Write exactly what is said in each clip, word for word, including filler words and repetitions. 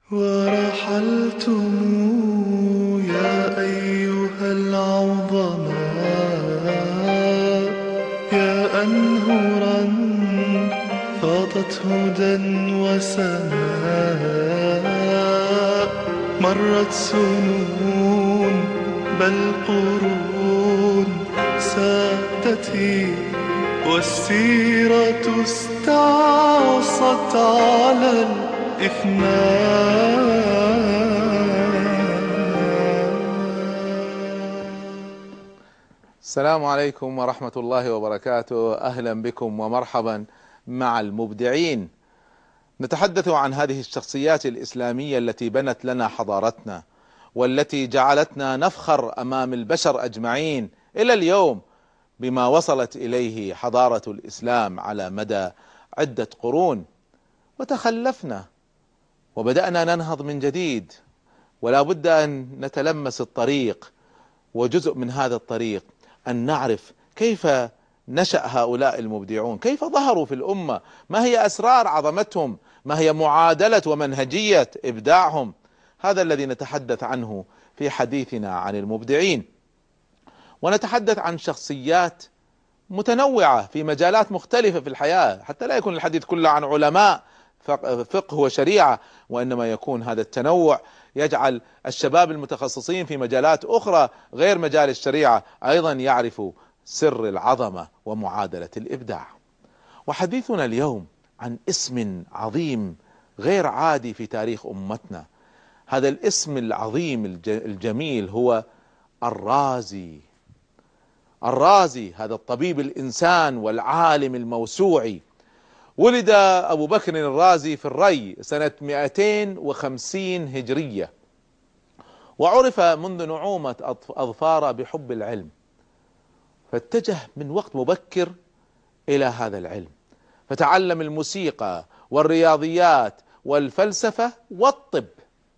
ورحلتم يا أيها العظماء، يا أنهرا فاضت هدى وسماء. مرت سنون بل قرون سادتي، والسيرة استعصت على الإفناء. السلام عليكم ورحمة الله وبركاته. أهلا بكم ومرحبا مع المبدعين. نتحدث عن هذه الشخصيات الإسلامية التي بنت لنا حضارتنا، والتي جعلتنا نفخر أمام البشر أجمعين إلى اليوم بما وصلت إليه حضارة الإسلام على مدى عدة قرون. وتخلفنا وبدأنا ننهض من جديد، ولا بد أن نتلمس الطريق، وجزء من هذا الطريق أن نعرف كيف نشأ هؤلاء المبدعون، كيف ظهروا في الأمة، ما هي أسرار عظمتهم، ما هي معادلة ومنهجية إبداعهم. هذا الذي نتحدث عنه في حديثنا عن المبدعين. ونتحدث عن شخصيات متنوعة في مجالات مختلفة في الحياة، حتى لا يكون الحديث كله عن علماء فقه وشريعة، وإنما يكون هذا التنوع يجعل الشباب المتخصصين في مجالات أخرى غير مجال الشريعة أيضا يعرفوا سر العظمة ومعادلة الإبداع. وحديثنا اليوم عن اسم عظيم غير عادي في تاريخ أمتنا. هذا الاسم العظيم الجميل هو الرازي. الرازي هذا الطبيب الإنسان والعالم الموسوعي. ولد أبو بكر الرازي في الري سنة مئتين وخمسين هجرية، وعرف منذ نعومة أظفاره بحب العلم، فاتجه من وقت مبكر إلى هذا العلم، فتعلم الموسيقى والرياضيات والفلسفة والطب.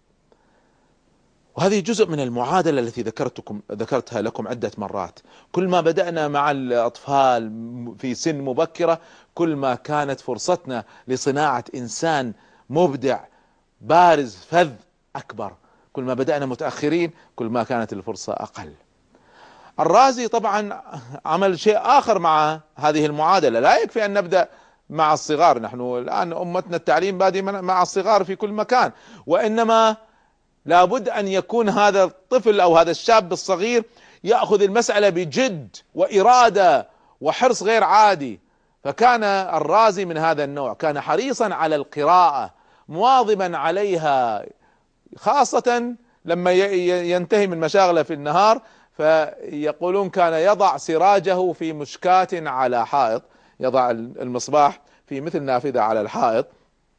وهذه جزء من المعادلة التي ذكرتكم ذكرتها لكم عدة مرات. كل ما بدأنا مع الأطفال في سن مبكرة، كل ما كانت فرصتنا لصناعة إنسان مبدع بارز فذ أكبر. كل ما بدأنا متأخرين، كل ما كانت الفرصة أقل. الرازي طبعا عمل شيء آخر مع هذه المعادلة. لا يكفي أن نبدأ مع الصغار، نحن الآن أمتنا التعليم بادئ مع الصغار في كل مكان، وإنما لابد أن يكون هذا الطفل أو هذا الشاب الصغير يأخذ المسألة بجد وإرادة وحرص غير عادي. فكان الرازي من هذا النوع، كان حريصا على القراءة، مواظبا عليها، خاصة لما ينتهي من مشاغله في النهار، فيقولون كان يضع سراجه في مشكاة على حائط، يضع المصباح في مثل نافذة على الحائط،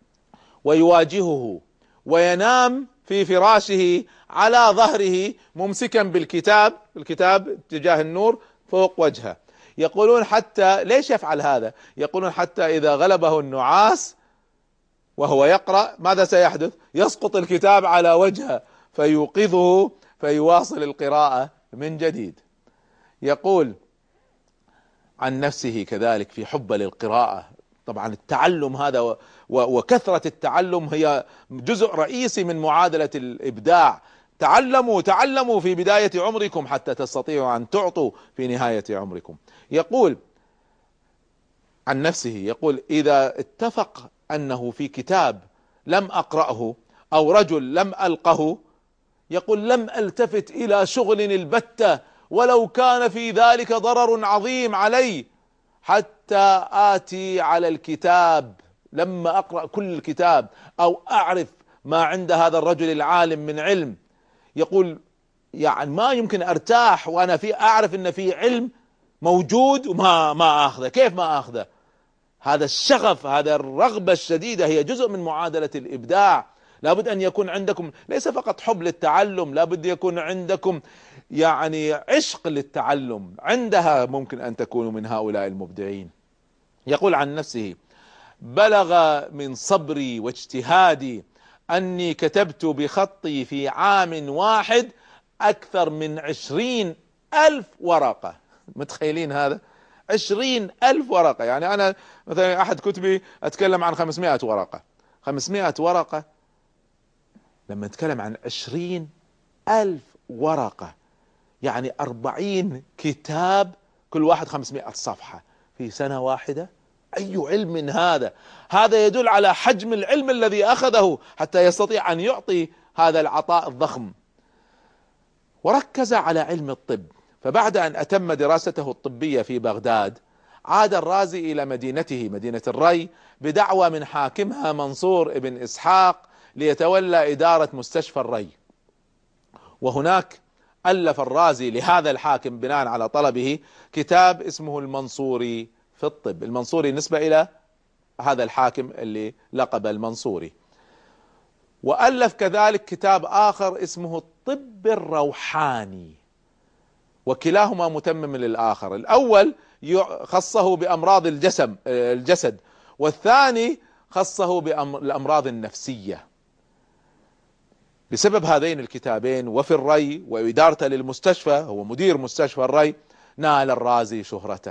ويواجهه، وينام في فراشه على ظهره ممسكا بالكتاب، الكتاب تجاه النور فوق وجهه. يقولون حتى ليش يفعل هذا؟ يقولون حتى إذا غلبه النعاس وهو يقرأ ماذا سيحدث؟ يسقط الكتاب على وجهه فيوقظه فيواصل القراءة من جديد. يقول عن نفسه كذلك في حب للقراءة. طبعا التعلم هذا وكثرة التعلم هي جزء رئيسي من معادلة الإبداع. تعلموا تعلموا في بداية عمركم حتى تستطيعوا أن تعطوا في نهاية عمركم. يقول عن نفسه، يقول إذا اتفق أنه في كتاب لم أقرأه أو رجل لم ألقه، يقول لم ألتفت إلى شغل البتة ولو كان في ذلك ضرر عظيم علي، حتى آتي على الكتاب لما أقرأ كل الكتاب أو أعرف ما عند هذا الرجل العالم من علم. يقول يعني ما يمكن أرتاح وأنا في أعرف أن في علم موجود وما ما أخذه. كيف ما أخذه؟ هذا الشغف، هذا الرغبة الشديدة هي جزء من معادلة الإبداع. لابد أن يكون عندكم ليس فقط حب للتعلم، لابد يكون عندكم يعني عشق للتعلم. عندها ممكن أن تكونوا من هؤلاء المبدعين. يقول عن نفسه بلغ من صبري واجتهادي أني كتبت بخطي في عام واحد أكثر من عشرين ألف ورقة. متخيلين هذا؟ عشرين ألف ورقة. يعني أنا مثلا أحد كتبي أتكلم عن خمسمائة ورقة. خمسمائة ورقة لما نتكلم عن عشرين ألف ورقة، يعني أربعين كتاب كل واحد خمسمائة صفحة في سنة واحدة. أي علم من هذا؟ هذا يدل على حجم العلم الذي أخذه حتى يستطيع أن يعطي هذا العطاء الضخم. وركز على علم الطب، فبعد أن أتم دراسته الطبية في بغداد عاد الرازي إلى مدينته مدينة الري بدعوى من حاكمها منصور بن إسحاق ليتولى إدارة مستشفى الري. وهناك ألف الرازي لهذا الحاكم بناء على طلبه كتاب اسمه المنصوري في الطب. المنصوري نسبة إلى هذا الحاكم اللي لقب المنصوري. وألف كذلك كتاب آخر اسمه الطب الروحاني، وكلاهما متمم للآخر. الأول خصه بأمراض الجسم الجسد، والثاني خصه بالأمراض النفسية. بسبب هذين الكتابين وفي الري وإدارته للمستشفى، هو مدير مستشفى الري، نال الرازي شهرته.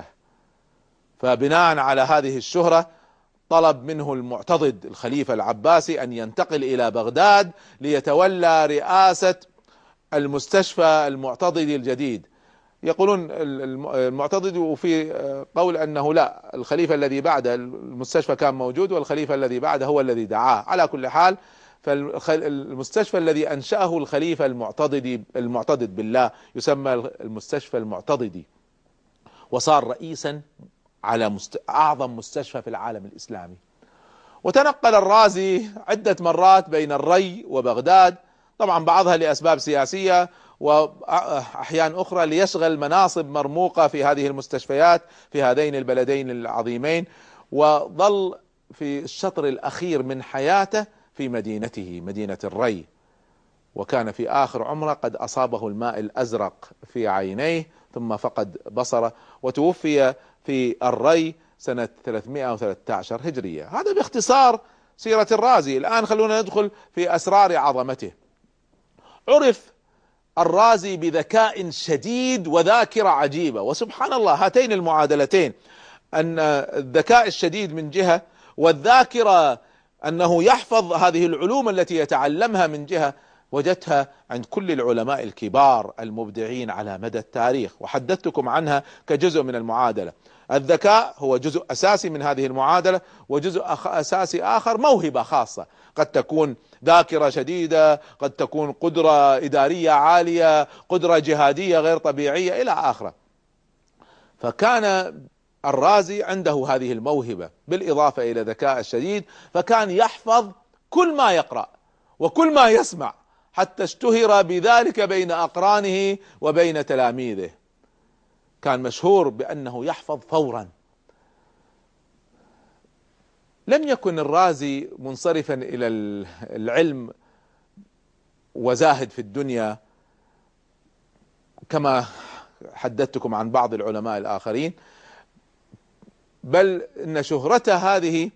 فبناء على هذه الشهرة طلب منه المعتضد الخليفة العباسي أن ينتقل إلى بغداد ليتولى رئاسة المستشفى المعتضدي الجديد. يقولون المعتضد، وفي قول أنه لا، الخليفة الذي بعده المستشفى كان موجود والخليفة الذي بعده هو الذي دعاه. على كل حال فالمستشفى الذي أنشأه الخليفة المعتضدي المعتضد بالله يسمى المستشفى المعتضدي، وصار رئيسا على مست... أعظم مستشفى في العالم الإسلامي. وتنقل الرازي عدة مرات بين الري وبغداد، طبعا بعضها لأسباب سياسية وأحيان أخرى ليشغل مناصب مرموقة في هذه المستشفيات في هذين البلدين العظيمين. وظل في الشطر الأخير من حياته في مدينته مدينة الري، وكان في آخر عمره قد أصابه الماء الأزرق في عينيه ثم فقد بصره، وتوفي في الري سنة ثلاثمائة وثلاثة عشر هجرية. هذا باختصار سيرة الرازي. الآن خلونا ندخل في أسرار عظمته. عرف الرازي بذكاء شديد وذاكرة عجيبة، وسبحان الله هاتين المعادلتين، أن الذكاء الشديد من جهة والذاكرة أنه يحفظ هذه العلوم التي يتعلمها من جهة، وجدتها عند كل العلماء الكبار المبدعين على مدى التاريخ، وحدثتكم عنها كجزء من المعادلة. الذكاء هو جزء أساسي من هذه المعادلة، وجزء أساسي آخر موهبة خاصة، قد تكون ذاكرة شديدة، قد تكون قدرة إدارية عالية، قدرة جهادية غير طبيعية إلى آخره. فكان الرازي عنده هذه الموهبة بالإضافة إلى ذكاء الشديد، فكان يحفظ كل ما يقرأ وكل ما يسمع، حتى اشتهر بذلك بين أقرانه وبين تلاميذه. كان مشهور بأنه يحفظ فورا. لم يكن الرازي منصرفا إلى العلم وزاهد في الدنيا كما حدثتكم عن بعض العلماء الآخرين، بل إن شهرته هذه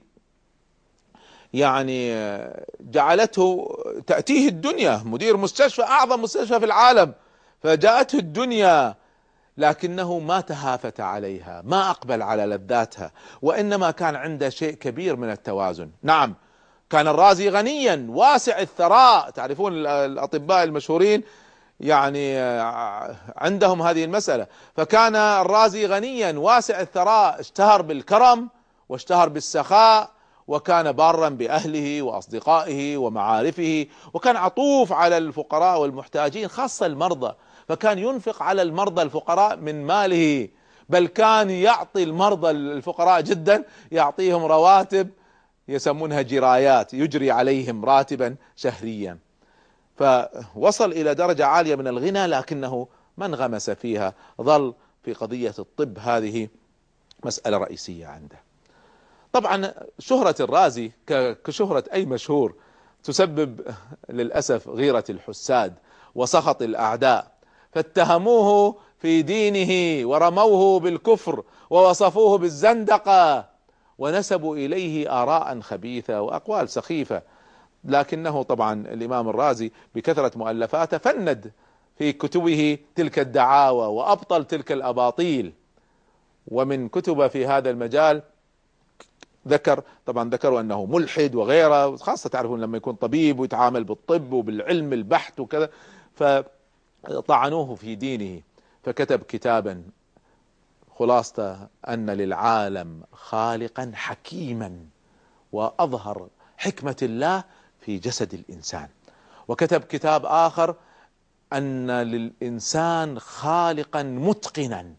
يعني جعلته تأتيه الدنيا، مدير مستشفى أعظم مستشفى في العالم، فجاءته الدنيا، لكنه ما تهافت عليها، ما أقبل على لذاتها، وإنما كان عنده شيء كبير من التوازن. نعم، كان الرازي غنيا واسع الثراء، تعرفون الأطباء المشهورين يعني عندهم هذه المسألة. فكان الرازي غنيا واسع الثراء، اشتهر بالكرم واشتهر بالسخاء، وكان بارا بأهله وأصدقائه ومعارفه، وكان عطوف على الفقراء والمحتاجين خاصة المرضى، فكان ينفق على المرضى الفقراء من ماله، بل كان يعطي المرضى الفقراء جدا، يعطيهم رواتب يسمونها جرايات، يجري عليهم راتبا شهريا. فوصل إلى درجة عالية من الغنى، لكنه ما انغمس فيها، ظل في قضية الطب، هذه مسألة رئيسية عنده. طبعا شهرة الرازي كشهرة أي مشهور تسبب للأسف غيرة الحساد وسخط الأعداء، فاتهموه في دينه ورموه بالكفر ووصفوه بالزندقة ونسبوا إليه آراء خبيثة وأقوال سخيفة. لكنه طبعا الإمام الرازي بكثرة مؤلفاته فند في كتبه تلك الدعاوى وأبطل تلك الأباطيل. ومن كتب في هذا المجال ذكر طبعا ذكروا أنه ملحد وغيره، خاصة تعرفون لما يكون طبيب ويتعامل بالطب وبالعلم البحث وكذا، فطعنوه في دينه، فكتب كتابا خلاصة أن للعالم خالقا حكيما وأظهر حكمة الله في جسد الإنسان. وكتب كتاب آخر أن للإنسان خالقا متقنا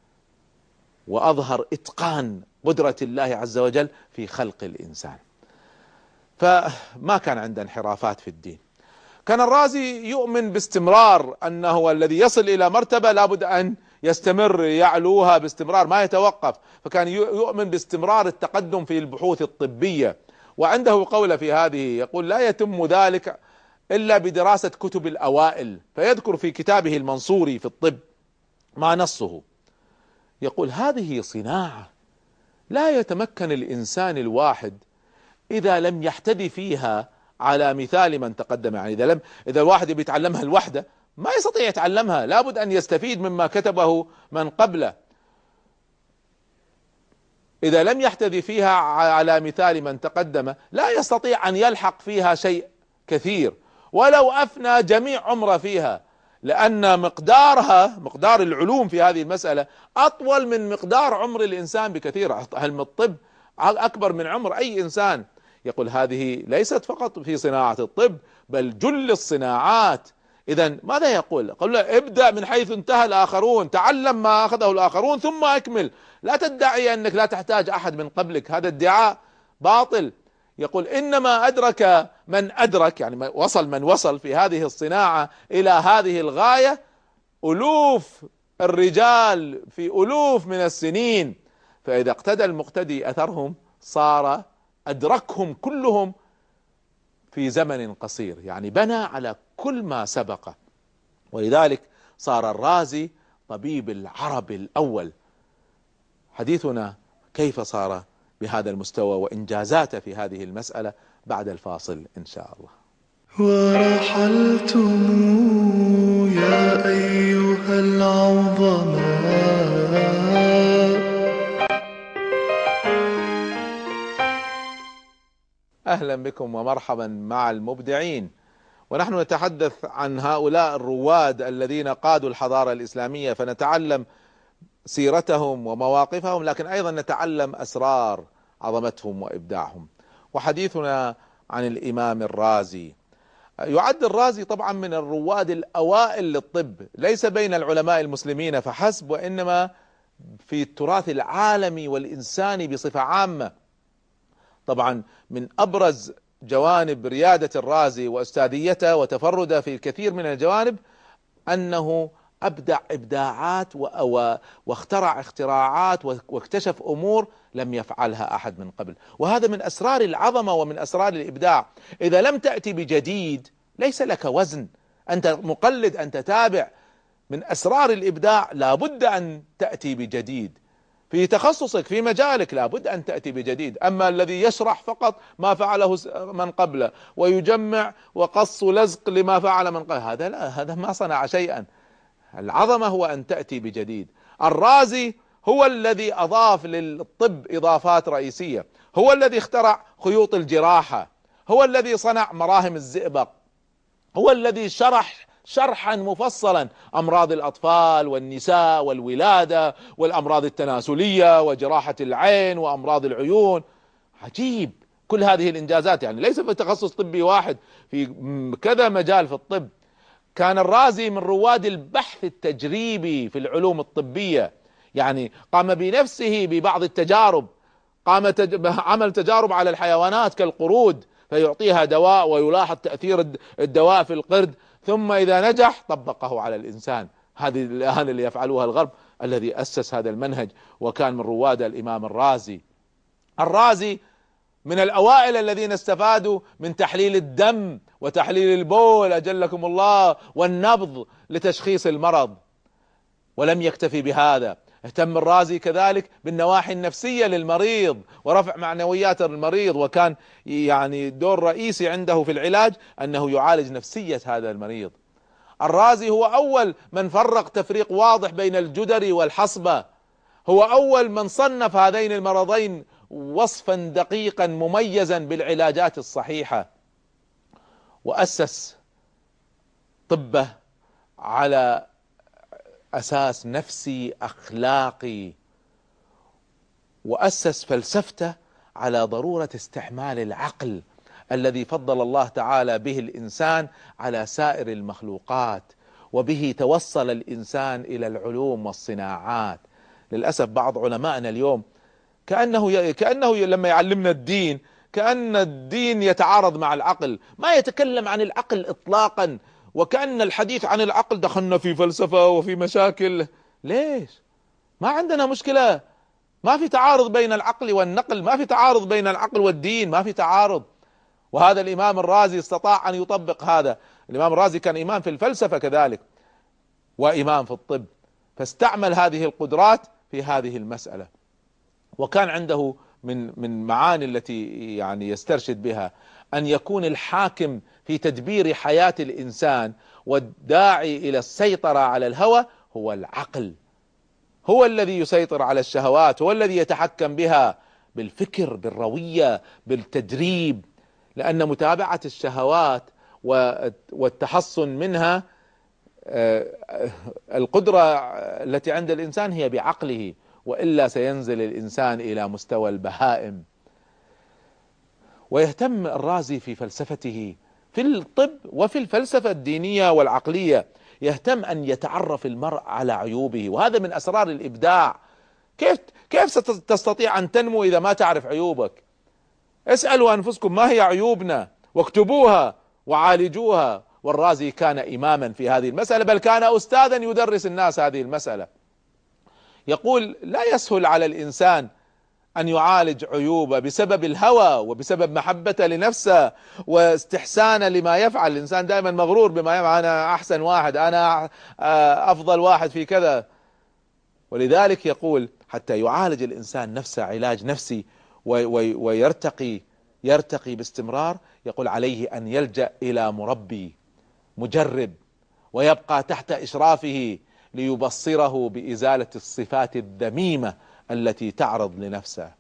وأظهر إتقان قدرة الله عز وجل في خلق الإنسان. فما كان عنده انحرافات في الدين. كان الرازي يؤمن باستمرار، أنه الذي يصل إلى مرتبة لابد أن يستمر يعلوها باستمرار ما يتوقف، فكان يؤمن باستمرار التقدم في البحوث الطبية. وعنده قولة في هذه يقول: لا يتم ذلك إلا بدراسة كتب الأوائل. فيذكر في كتابه المنصوري في الطب ما نصه، يقول: هذه صناعة لا يتمكن الإنسان الواحد إذا لم يحتدي فيها على مثال من تقدم. يعني إذا لم إذا الواحد بيتعلمها لوحده ما يستطيع يتعلمها، لابد أن يستفيد مما كتبه من قبله. إذا لم يحتذي فيها على مثال من تقدم لا يستطيع أن يلحق فيها شيء كثير ولو أفنى جميع عمره فيها، لأن مقدارها مقدار العلوم في هذه المسألة أطول من مقدار عمر الإنسان بكثير. علم الطب أكبر من عمر أي إنسان. يقول: هذه ليست فقط في صناعة الطب بل جل الصناعات. إذا ماذا يقول؟ قال له: ابدأ من حيث انتهى الآخرون، تعلم ما أخذه الآخرون ثم أكمل، لا تدعي أنك لا تحتاج أحد من قبلك، هذا ادعاء باطل. يقول: إنما أدرك من أدرك، يعني وصل من وصل في هذه الصناعة إلى هذه الغاية ألوف الرجال في ألوف من السنين، فإذا اقتدى المقتدي أثرهم صار أدركهم كلهم في زمن قصير، يعني بنى على كل ما سبق. ولذلك صار الرازي طبيب العرب الأول. حديثنا كيف صار بهذا المستوى وإنجازاته في هذه المسألة بعد الفاصل إن شاء الله. ورحلتم يا أيها العظماء. أهلا بكم ومرحبا مع المبدعين، ونحن نتحدث عن هؤلاء الرواد الذين قادوا الحضارة الإسلامية، فنتعلم سيرتهم ومواقفهم، لكن أيضا نتعلم أسرار عظمتهم وإبداعهم. وحديثنا عن الإمام الرازي. يعد الرازي طبعا من الرواد الأوائل للطب، ليس بين العلماء المسلمين فحسب، وإنما في التراث العالمي والإنساني بصفة عامة. طبعا من أبرز جوانب ريادة الرازي وأستاذيته وتفرده في الكثير من الجوانب أنه أبدع إبداعات واخترع اختراعات واكتشف أمور لم يفعلها أحد من قبل، وهذا من أسرار العظمة ومن أسرار الإبداع. إذا لم تأتي بجديد ليس لك وزن، أنت مقلد، أنت تابع. من أسرار الإبداع لابد أن تأتي بجديد في تخصصك في مجالك، لابد أن تأتي بجديد. أما الذي يشرح فقط ما فعله من قبله ويجمع وقص لزق لما فعل من قبله، هذا لا، هذا ما صنع شيئا. العظمة هو أن تأتي بجديد. الرازي هو الذي أضاف للطب إضافات رئيسية، هو الذي اخترع خيوط الجراحة، هو الذي صنع مراهم الزئبق، هو الذي شرح شرحا مفصلا أمراض الأطفال والنساء والولادة والأمراض التناسلية وجراحة العين وأمراض العيون. عجيب كل هذه الإنجازات، يعني ليس في تخصص طبي واحد، في كذا مجال في الطب. كان الرازي من رواد البحث التجريبي في العلوم الطبية، يعني قام بنفسه ببعض التجارب، قام تج... عمل تجارب على الحيوانات كالقرود فيعطيها دواء ويلاحظ تأثير الدواء في القرد، ثم إذا نجح طبقه على الإنسان. هذه الآن اللي يفعلوها الغرب. الذي أسس هذا المنهج وكان من رواد الإمام الرازي. الرازي من الأوائل الذين استفادوا من تحليل الدم وتحليل البول أجلكم الله والنبض لتشخيص المرض. ولم يكتفي بهذا، اهتم الرازي كذلك بالنواحي النفسية للمريض ورفع معنويات المريض، وكان يعني دور رئيسي عنده في العلاج أنه يعالج نفسية هذا المريض. الرازي هو أول من فرق تفريق واضح بين الجدري والحصبة، هو أول من صنف هذين المرضين وصفا دقيقا مميزا بالعلاجات الصحيحة، وأسس طبه على أساس نفسي أخلاقي، وأسس فلسفته على ضرورة استعمال العقل الذي فضل الله تعالى به الإنسان على سائر المخلوقات، وبه توصل الإنسان إلى العلوم والصناعات. للأسف بعض علمائنا اليوم كأنه كأنه لما يعلمنا الدين كأن الدين يتعارض مع العقل، ما يتكلم عن العقل إطلاقا، وكأن الحديث عن العقل دخلنا في فلسفة وفي مشاكل. ليش؟ ما عندنا مشكلة، ما في تعارض بين العقل والنقل، ما في تعارض بين العقل والدين، ما في تعارض. وهذا الإمام الرازي استطاع أن يطبق هذا. الإمام الرازي كان إمام في الفلسفة كذلك وإمام في الطب، فاستعمل هذه القدرات في هذه المسألة. وكان عنده من من معاني التي يعني يسترشد بها أن يكون الحاكم في تدبير حياة الإنسان والداعي إلى السيطرة على الهوى هو العقل، هو الذي يسيطر على الشهوات، هو الذي يتحكم بها بالفكر، بالروية، بالتدريب، لأن متابعة الشهوات والتحصن منها القدرة التي عند الإنسان هي بعقله، وإلا سينزل الإنسان إلى مستوى البهائم. ويهتم الرازي في فلسفته في الطب وفي الفلسفة الدينية والعقلية، يهتم أن يتعرف المرء على عيوبه، وهذا من أسرار الإبداع. كيف كيف ستستطيع أن تنمو إذا ما تعرف عيوبك؟ اسألوا أنفسكم ما هي عيوبنا واكتبوها وعالجوها. والرازي كان إماما في هذه المسألة، بل كان أستاذا يدرس الناس هذه المسألة. يقول لا يسهل على الإنسان أن يعالج عيوبه بسبب الهوى وبسبب محبته لنفسه واستحسانه لما يفعل. الإنسان دائما مغرور بما يفعل، أنا أحسن واحد، أنا أفضل واحد في كذا. ولذلك يقول حتى يعالج الإنسان نفسه علاج نفسي ويرتقي يرتقي باستمرار، يقول عليه أن يلجأ إلى مربي مجرب ويبقى تحت إشرافه ليبصره بإزالة الصفات الذميمة التي تعرض لنفسه.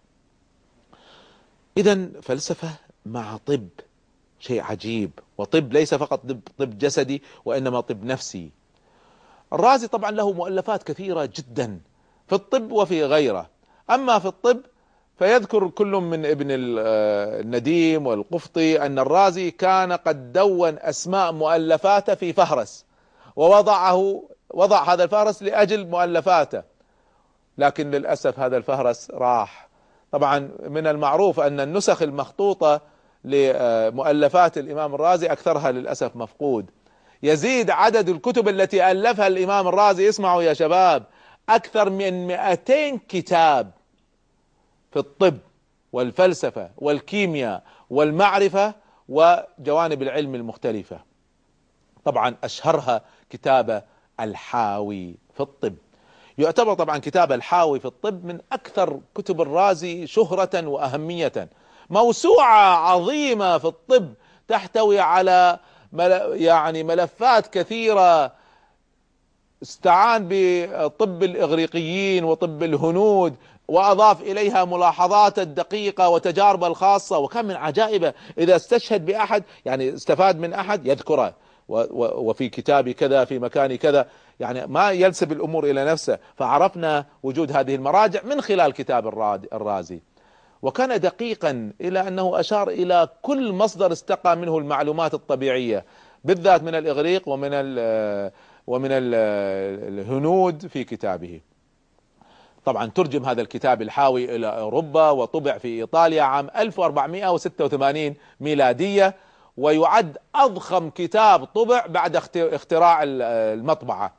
إذن فلسفة مع طب شيء عجيب، وطب ليس فقط طب, طب جسدي وإنما طب نفسي. الرازي طبعا له مؤلفات كثيرة جدا في الطب وفي غيره. أما في الطب فيذكر كل من ابن النديم والقفطي أن الرازي كان قد دون أسماء مؤلفاته في فهرس، ووضعه وضع هذا الفهرس لأجل مؤلفاته، لكن للأسف هذا الفهرس راح. طبعا من المعروف أن النسخ المخطوطة لمؤلفات الإمام الرازي أكثرها للأسف مفقود. يزيد عدد الكتب التي ألفها الإمام الرازي، اسمعوا يا شباب، أكثر من مئتين كتاب في الطب والفلسفة والكيمياء والمعرفة وجوانب العلم المختلفة. طبعا أشهرها كتاب الحاوي في الطب. يعتبر طبعا كتاب الحاوي في الطب من أكثر كتب الرازي شهرة وأهمية. موسوعة عظيمة في الطب تحتوي على يعني ملفات كثيرة، استعان بطب الإغريقيين وطب الهنود وأضاف إليها ملاحظات الدقيقة وتجاربه الخاصة. وكان من عجائبه إذا استشهد بأحد يعني استفاد من أحد يذكره، وفي كتابي كذا في مكان كذا، يعني ما ينسب الأمور إلى نفسه. فعرفنا وجود هذه المراجع من خلال كتاب الرازي. وكان دقيقا إلى أنه أشار إلى كل مصدر استقى منه المعلومات الطبيعية، بالذات من الإغريق ومن ال ومن ال الهنود في كتابه. طبعا ترجم هذا الكتاب الحاوي إلى أوروبا وطبع في إيطاليا عام ألف وأربعمائة وستة وثمانين ميلادية، ويعد أضخم كتاب طبع بعد اختراع المطبعة.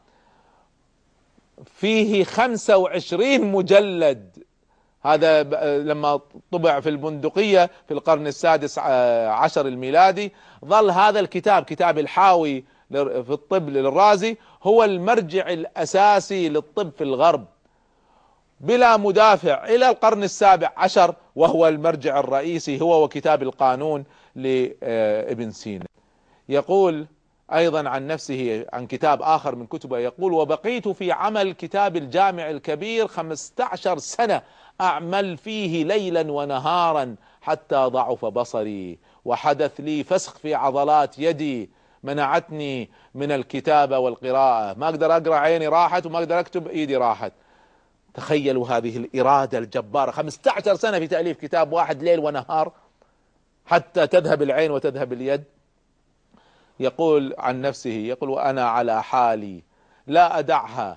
فيه خمسة وعشرين مجلد، هذا لما طبع في البندقية في القرن السادس عشر الميلادي. ظل هذا الكتاب كتاب الحاوي في الطب للرازي هو المرجع الأساسي للطب في الغرب بلا مدافع إلى القرن السابع عشر، وهو المرجع الرئيسي هو وكتاب القانون لابن سينا. يقول أيضا عن نفسه عن كتاب آخر من كتبه، يقول وبقيت في عمل كتاب الجامع الكبير خمسة عشر سنة أعمل فيه ليلا ونهارا حتى ضعف بصري، وحدث لي فسخ في عضلات يدي منعتني من الكتابة والقراءة، ما أقدر أقرأ، عيني راحت، وما أقدر أكتب، إيدي راحت. تخيلوا هذه الإرادة الجبارة، خمسة عشر سنة في تأليف كتاب واحد ليل ونهار حتى تذهب العين وتذهب اليد. يقول عن نفسه، يقول: وأنا على حالي لا أدعها،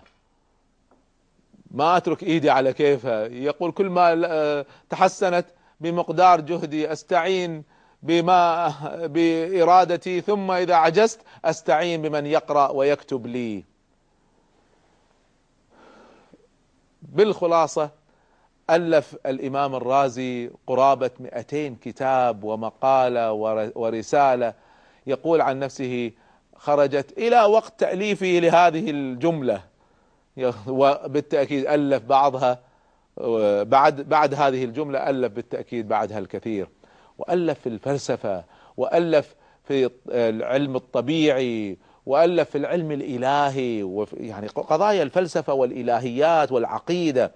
ما أترك إيدي على كيفها. يقول: كل ما تحسنت بمقدار جهدي أستعين بما بإرادتي، ثم إذا عجزت أستعين بمن يقرأ ويكتب لي. بالخلاصة، ألف الإمام الرازي قرابة مئتين كتاب ومقالة ورسالة. يقول عن نفسه: خرجت إلى وقت تأليفه لهذه الجملة، وبالتأكيد ألف بعضها بعد بعد هذه الجملة، ألف بالتأكيد بعدها الكثير، وألف في الفلسفة، وألف في العلم الطبيعي، وألف في العلم الإلهي، يعني قضايا الفلسفة والإلهيات والعقيدة،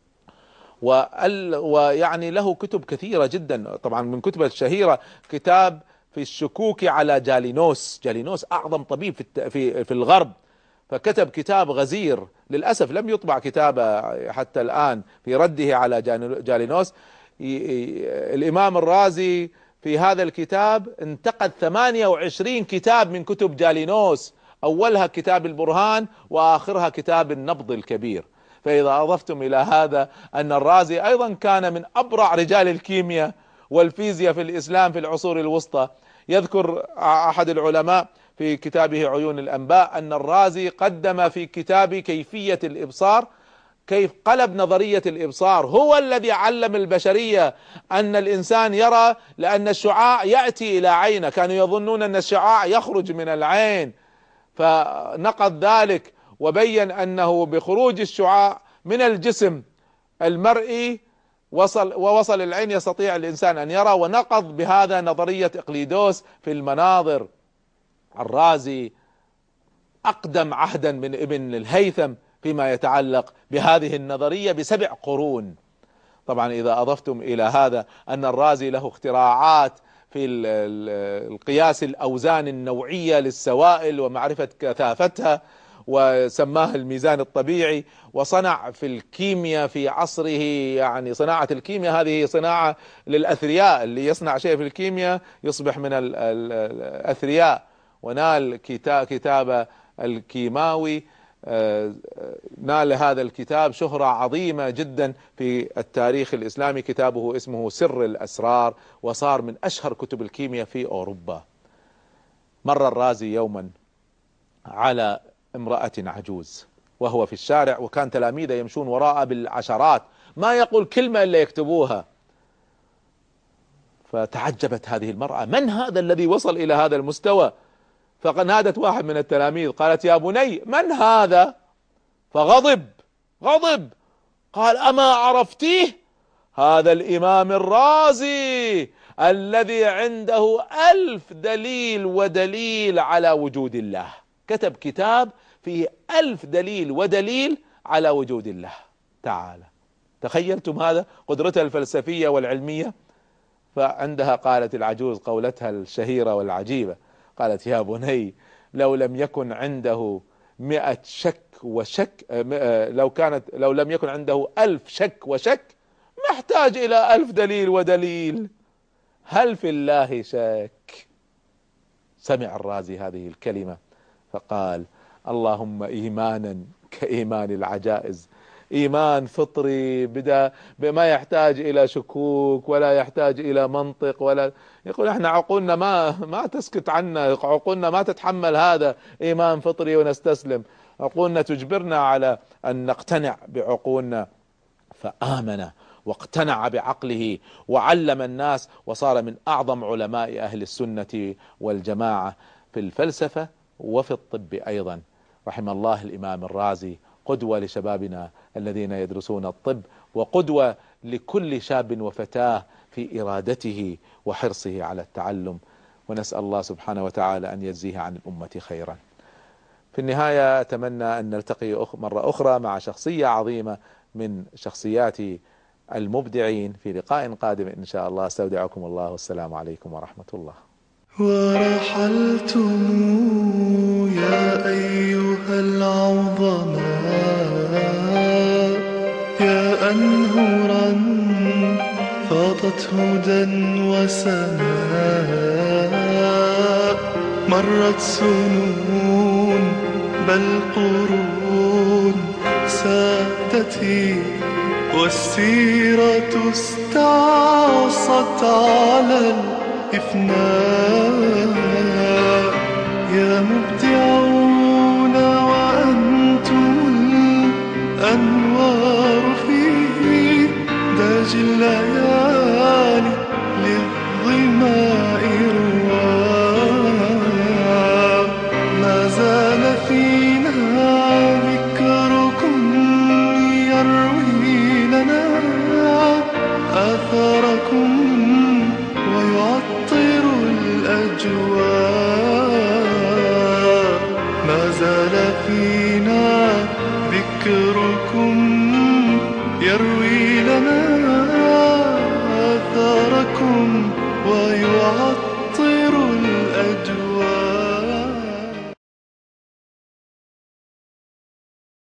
ويعني له كتب كثيرة جدا. طبعا من كتبه الشهيرة كتاب في الشكوك على جالينوس. جالينوس أعظم طبيب في في في الغرب، فكتب كتاب غزير، للأسف لم يطبع كتابه حتى الآن، في رده على جالينوس. الإمام الرازي في هذا الكتاب انتقد ثمانية وعشرين كتاب من كتب جالينوس، أولها كتاب البرهان وآخرها كتاب النبض الكبير. فإذا أضفتم إلى هذا أن الرازي أيضا كان من أبرع رجال الكيمياء والفيزياء في الإسلام في العصور الوسطى. يذكر أحد العلماء في كتابه عيون الأنباء أن الرازي قدم في كتاب كيفية الإبصار، كيف قلب نظرية الإبصار، هو الذي علم البشرية أن الإنسان يرى لأن الشعاع يأتي إلى عينه، كانوا يظنون أن الشعاع يخرج من العين، فنقض ذلك وبين أنه بخروج الشعاع من الجسم المرئي وصل ووصل العين يستطيع الإنسان أن يرى، ونقض بهذا نظرية إقليدوس في المناظر. الرازي أقدم عهدا من ابن الهيثم فيما يتعلق بهذه النظرية بسبع قرون. طبعا إذا أضفتم إلى هذا أن الرازي له اختراعات في القياس الأوزان النوعية للسوائل ومعرفة كثافتها، وسماها الميزان الطبيعي، وصنع في الكيمياء في عصره، يعني صناعة الكيمياء هذه صناعة للأثرياء، اللي يصنع شيء في الكيمياء يصبح من الأثرياء، ونال كتاب الكيماوي، نال هذا الكتاب شهرة عظيمة جدا في التاريخ الإسلامي. كتابه اسمه سر الأسرار، وصار من أشهر كتب الكيمياء في أوروبا. مر الرازي يوما على امرأة عجوز وهو في الشارع، وكان تلاميذه يمشون وراءه بالعشرات، ما يقول كلمة إلا يكتبوها. فتعجبت هذه المرأة: من هذا الذي وصل إلى هذا المستوى؟ فنادت واحد من التلاميذ قالت: يا بني، من هذا؟ فغضب غضب قال: أما عرفتيه؟ هذا الإمام الرازي الذي عنده ألف دليل ودليل على وجود الله. كتب كتاب فيه ألف دليل ودليل على وجود الله تعالى. تخيلتم هذا؟ قدرتها الفلسفية والعلمية. فعندها قالت العجوز قولتها الشهيرة والعجيبة، قالت: يا بني، لو لم يكن عنده مئة شك وشك، لو كانت لو لم يكن عنده ألف شك وشك ما احتاج إلى ألف دليل ودليل. هل في الله شك؟ سمع الرازي هذه الكلمة فقال: اللهم إيمانا كإيمان العجائز، إيمان فطري بدا بما يحتاج إلى شكوك ولا يحتاج إلى منطق، ولا يقول احنا عقولنا ما ما تسكت عنا، عقولنا ما تتحمل هذا، إيمان فطري ونستسلم، عقولنا تجبرنا على أن نقتنع بعقولنا. فآمن واقتنع بعقله وعلم الناس، وصار من أعظم علماء أهل السنة والجماعة في الفلسفة وفي الطب أيضا. رحم الله الإمام الرازي، قدوة لشبابنا الذين يدرسون الطب، وقدوة لكل شاب وفتاة في إرادته وحرصه على التعلم، ونسأل الله سبحانه وتعالى أن يجزيه عن الأمة خيرا. في النهاية أتمنى أن نلتقي مرة أخرى مع شخصية عظيمة من شخصيات المبدعين في لقاء قادم إن شاء الله. استودعكم الله والسلام عليكم ورحمة الله. ورحلتم يا أيها العظماء يا أنهرا فاضت هدى وسماء، مرت سنون بل قرون سادتي، والسيرة استعصت على الإفناء. يا مبدعون وأنتم الأنوار في داج الليالي للظماء رواء. ما زال فينا ذكركم يروي لنا آثاركم ويعطر الأجواء. ما زال فينا ذكركم يروي لنا آثاركم ويعطر